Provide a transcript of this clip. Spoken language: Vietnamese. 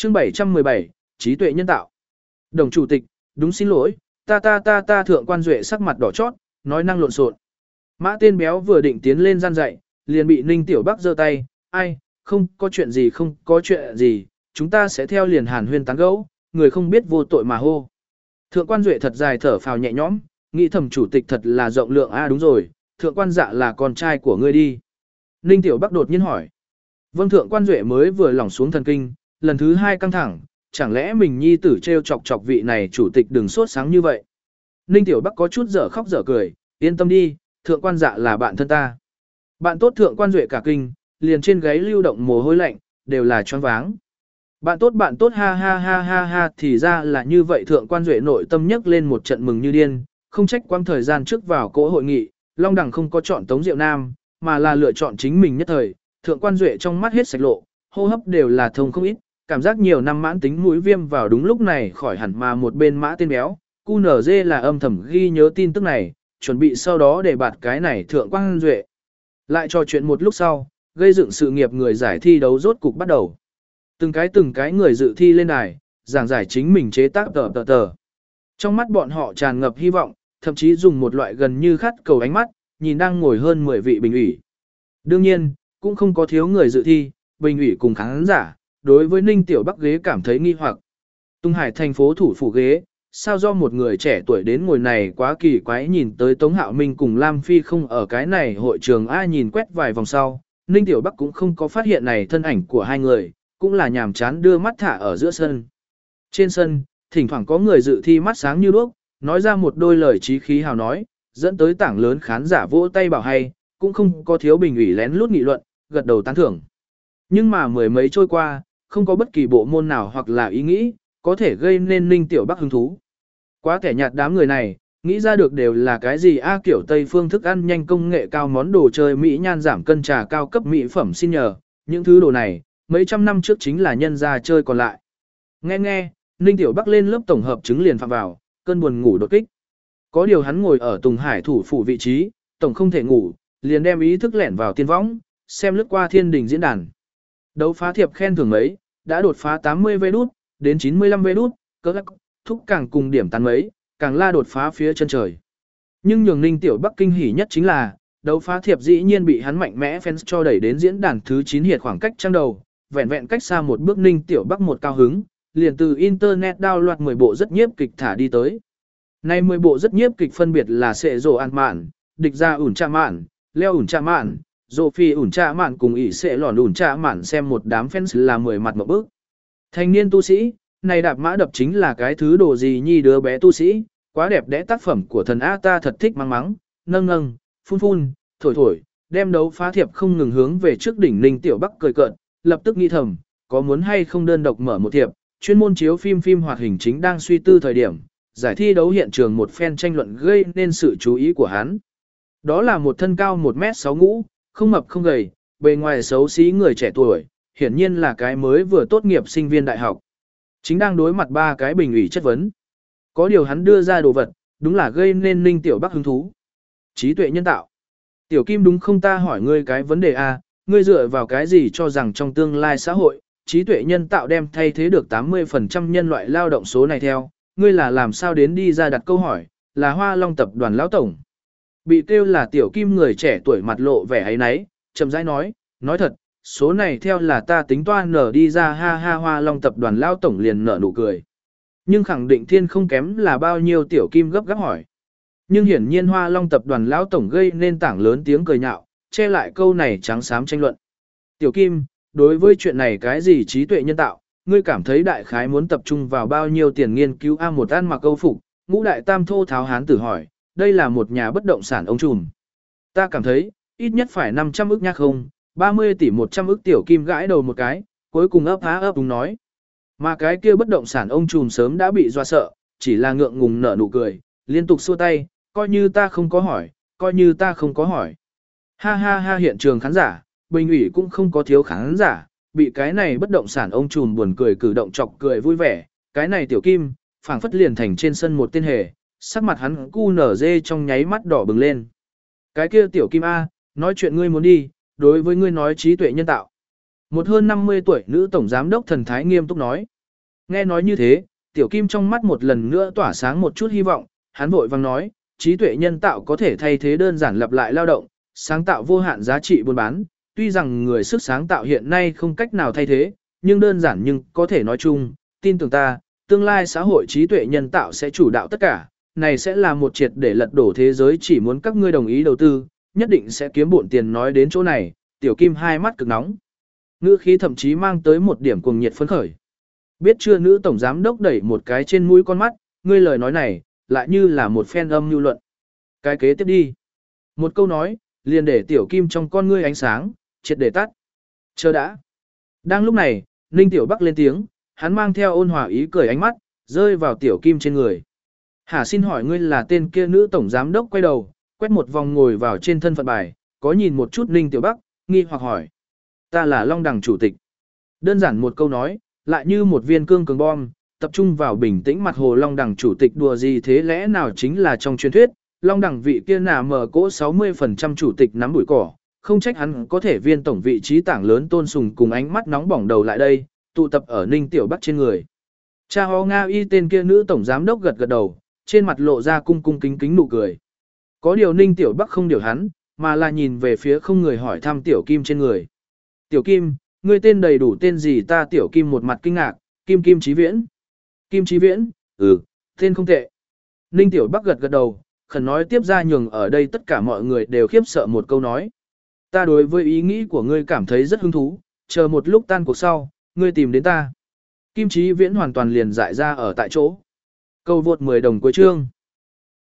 Chương 717, trí tuệ nhân tạo. Đồng chủ tịch, đúng xin lỗi, ta thượng quan duệ sắc mặt đỏ chót, nói năng lộn xộn. Mã tên béo vừa định tiến lên gian dạy, liền bị Ninh Tiểu Bắc giơ tay, ai, không có chuyện gì, chúng ta sẽ theo liền hàn huyên tán gẫu, người không biết vô tội mà hô. Thượng quan duệ thật dài thở phào nhẹ nhõm, nghĩ thầm chủ tịch thật là rộng lượng đúng rồi, thượng quan dạ là con trai của ngươi đi. Ninh Tiểu Bắc đột nhiên hỏi. Vâng, thượng quan duệ mới vừa lỏng xuống thần kinh, lần thứ 2 căng thẳng, chẳng lẽ mình nhi tử trêu chọc vị này chủ tịch đừng sốt sáng như vậy. Ninh Tiểu Bắc có chút dở khóc dở cười, yên tâm đi, thượng quan dạ là bạn thân ta. Bạn tốt thượng quan duệ cả kinh, liền trên gáy lưu động mồ hôi lạnh, đều là choáng váng. Bạn tốt ha ha ha ha ha thì ra là như vậy thượng quan duệ nội tâm nhấc lên một trận mừng như điên, không trách quang thời gian trước vào cỗ hội nghị, Long Đằng không có chọn Tống Diệu Nam, mà là lựa chọn chính mình nhất thời, thượng quan duệ trong mắt hết sạch lộ, hô hấp đều là thông không ít, cảm giác nhiều năm mãn tính mũi viêm vào đúng lúc này khỏi hẳn mà một bên mã tên béo, QNZ là âm thầm ghi nhớ tin tức này, chuẩn bị sau đó để bạt cái này thượng quan duệ. Lại trò chuyện một lúc sau, gây dựng sự nghiệp người giải thi đấu rốt cục bắt đầu. Từng cái người dự thi lên đài, giảng giải chính mình chế tác tờ. Trong mắt bọn họ tràn ngập hy vọng, thậm chí dùng một loại gần như khát cầu ánh mắt, nhìn đang ngồi hơn 10 vị bình ủy. Đương nhiên, cũng không có thiếu người dự thi, bình ủy cùng khán giả, đối với Ninh Tiểu Bắc ghế cảm thấy nghi hoặc. Tung Hải thành phố thủ phủ ghế, sao do một người trẻ tuổi đến ngồi này quá kỳ quái nhìn tới Tống Hạo Minh cùng Lam Phi không ở cái này hội trường ai nhìn quét vài vòng sau, Ninh Tiểu Bắc cũng không có phát hiện này thân ảnh của hai người, cũng là nhàm chán đưa mắt thả ở giữa sân. Trên sân, thỉnh thoảng có người dự thi mắt sáng như đuốc, nói ra một đôi lời chí khí hào nói, dẫn tới tảng lớn khán giả vỗ tay bảo hay, cũng không có thiếu bình ủy lén lút nghị luận, gật đầu tán thưởng. Nhưng mà mười mấy trôi qua, không có bất kỳ bộ môn nào hoặc là ý nghĩ, có thể gây nên Ninh Tiểu Bắc hứng thú. Quá kẻ nhạt đám người này, nghĩ ra được đều là cái gì kiểu Tây phương thức ăn nhanh công nghệ cao món đồ chơi Mỹ nhan giảm cân trà cao cấp mỹ phẩm xin nhờ, những thứ đồ này, mấy trăm năm trước chính là nhân ra chơi còn lại. Nghe, Ninh Tiểu Bắc lên lớp tổng hợp chứng liền phạm vào, cơn buồn ngủ đột kích. Có điều hắn ngồi ở Tùng Hải thủ phủ vị trí, tổng không thể ngủ, liền đem ý thức lẻn vào tiên võng, xem lướt qua thiên đình diễn đàn. Đấu phá thiệp khen thưởng mấy, đã đột phá 80 vê đút, đến 95 vê đút, cỡ lắc, thúc càng cùng điểm tán mấy, càng la đột phá phía chân trời. Nhưng nhường Ninh Tiểu Bắc kinh hỉ nhất chính là, đấu phá thiệp dĩ nhiên bị hắn mạnh mẽ fans cho đẩy đến diễn đàn thứ 9 hiệt khoảng cách trang đầu, vẹn vẹn cách xa một bước Ninh Tiểu Bắc một cao hứng, liền từ internet download 10 bộ rất nhiếp kịch thả đi tới. Nay 10 bộ rất nhiếp kịch phân biệt là Sệ Rồ An Mạn, Địch Gia ủn Trà Mạn, Leo ủn Trà Mạn, Dô Phi ủn Trà Mạn cùng ỉ Sệ Lòn ủn Trà Mạn xem một đám fans là 10 mặt một bước. Thanh niên tu sĩ, này đạp mã đập chính là cái thứ đồ gì nhi đứa bé tu sĩ, quá đẹp đẽ tác phẩm của thần A ta thật thích mắng mắng, nâng, phun, thổi, đem đấu phá thiệp không ngừng hướng về trước đỉnh Ninh Tiểu Bắc cười cợt, lập tức nghĩ thầm, có muốn hay không đơn độc mở một thiệp, chuyên môn chiếu phim hoạt hình chính đang suy tư thời điểm, giải thi đấu hiện trường một phen tranh luận gây nên sự chú ý của hắn. Đó là một thân cao 1m6 ngũ, không mập không gầy, bề ngoài xấu xí người trẻ tuổi, hiển nhiên là cái mới vừa tốt nghiệp sinh viên đại học. Chính đang đối mặt 3 cái bình ủy chất vấn. Có điều hắn đưa ra đồ vật, đúng là gây nên Ninh Tiểu Bắc hứng thú. Trí tuệ nhân tạo. Tiểu Kim đúng không, ta hỏi ngươi cái vấn đề A, ngươi dựa vào cái gì cho rằng trong tương lai xã hội, trí tuệ nhân tạo đem thay thế được 80% nhân loại lao động số này theo, ngươi là làm sao đến đi ra đặt câu hỏi, là Hoa Long tập đoàn lão tổng. Bị kêu là Tiểu Kim người trẻ tuổi mặt lộ vẻ ấy nấy, chậm rãi nói thật, số này theo là ta tính toán nở đi ra ha ha. Hoa Long tập đoàn lão tổng liền nở nụ cười. Nhưng khẳng định thiên không kém là bao nhiêu Tiểu Kim gấp gáp hỏi. Nhưng hiển nhiên Hoa Long tập đoàn lão tổng gây nên tảng lớn tiếng cười nhạo, che lại câu này trắng xám tranh luận. Tiểu Kim, đối với chuyện này cái gì trí tuệ nhân tạo, ngươi cảm thấy đại khái muốn tập trung vào bao nhiêu tiền nghiên cứu một ăn mặc câu phục, ngũ đại tam thô tháo hán tử hỏi, đây là một nhà bất động sản ông trùm. Ta cảm thấy, ít nhất phải 500 ức nha không, 30 tỷ 100 ức. Tiểu Kim gãi đầu một cái, cuối cùng ấp đúng nói. Mà cái kia bất động sản ông trùm sớm đã bị dọa sợ, chỉ là ngượng ngùng nở nụ cười, liên tục xua tay, coi như ta không có hỏi. Ha ha ha, hiện trường khán giả, bình ủy cũng không có thiếu khán giả, bị cái này bất động sản ông trùm buồn cười cử động chọc cười vui vẻ, cái này Tiểu Kim, phảng phất liền thành trên sân một tên hề, sắc mặt hắn cu nở dê trong nháy mắt đỏ bừng lên. Cái kia Tiểu Kim A, nói chuyện ngươi muốn đi, đối với ngươi nói trí tuệ nhân tạo. Một hơn 50 tuổi nữ tổng giám đốc thần thái nghiêm túc nói. Nghe nói như thế, Tiểu Kim trong mắt một lần nữa tỏa sáng một chút hy vọng, hắn vội vang nói, trí tuệ nhân tạo có thể thay thế đơn giản lặp lại lao động, sáng tạo vô hạn giá trị buôn bán, tuy rằng người sức sáng tạo hiện nay không cách nào thay thế, nhưng đơn giản nhưng có thể nói chung, tin tưởng ta, tương lai xã hội trí tuệ nhân tạo sẽ chủ đạo tất cả, này sẽ là một triệt để lật đổ thế giới, chỉ muốn các ngươi đồng ý đầu tư, nhất định sẽ kiếm bộn tiền. Nói đến chỗ này, Tiểu Kim hai mắt cực nóng, ngữ khí thậm chí mang tới một điểm cuồng nhiệt phấn khởi. Biết chưa, nữ tổng giám đốc đẩy một cái trên mũi con mắt, ngươi lời nói này, lại như là một phen âm lưu luận. Cái kế tiếp đi. Một câu nói, liền để Tiểu Kim trong con ngươi ánh sáng, triệt để tắt. Chờ đã. Đang lúc này, Ninh Tiểu Bắc lên tiếng, hắn mang theo ôn hòa ý cười ánh mắt, rơi vào Tiểu Kim trên người. Hả, xin hỏi ngươi là tên kia nữ tổng giám đốc? Quay đầu, quét một vòng ngồi vào trên thân phận bài, có nhìn một chút Ninh Tiểu Bắc, nghi hoặc hỏi. Ta là Long Đằng chủ tịch. Đơn giản một câu nói, lại như một viên cương cường bom, tập trung vào bình tĩnh mặt hồ. Long Đằng chủ tịch đùa gì thế, lẽ nào chính là trong truyền thuyết, Long Đằng vị kia nà mở cỗ 60% chủ tịch nắm bụi cỏ, không trách hắn có thể viên tổng vị trí tảng lớn tôn sùng cùng ánh mắt nóng bỏng đầu lại đây, tụ tập ở Ninh Tiểu Bắc trên người. Cha ho Nga y tên kia nữ tổng giám đốc gật gật đầu, trên mặt lộ ra cung cung kính kính nụ cười. Có điều Ninh Tiểu Bắc không điều hắn, mà là nhìn về phía không người hỏi thăm Tiểu Kim trên người. Tiểu Kim, ngươi tên đầy đủ tên gì? Ta Tiểu Kim một mặt kinh ngạc, Kim Chí Viễn. Kim Chí Viễn, tên không tệ. Ninh Tiểu Bắc gật gật đầu, khẩn nói tiếp ra, nhường ở đây tất cả mọi người đều khiếp sợ một câu nói. Ta đối với ý nghĩ của ngươi cảm thấy rất hứng thú, chờ một lúc tan cuộc sau, ngươi tìm đến ta. Kim Chí Viễn hoàn toàn liền dại ra ở tại chỗ. Câu vượt 10 đồng cuối chương.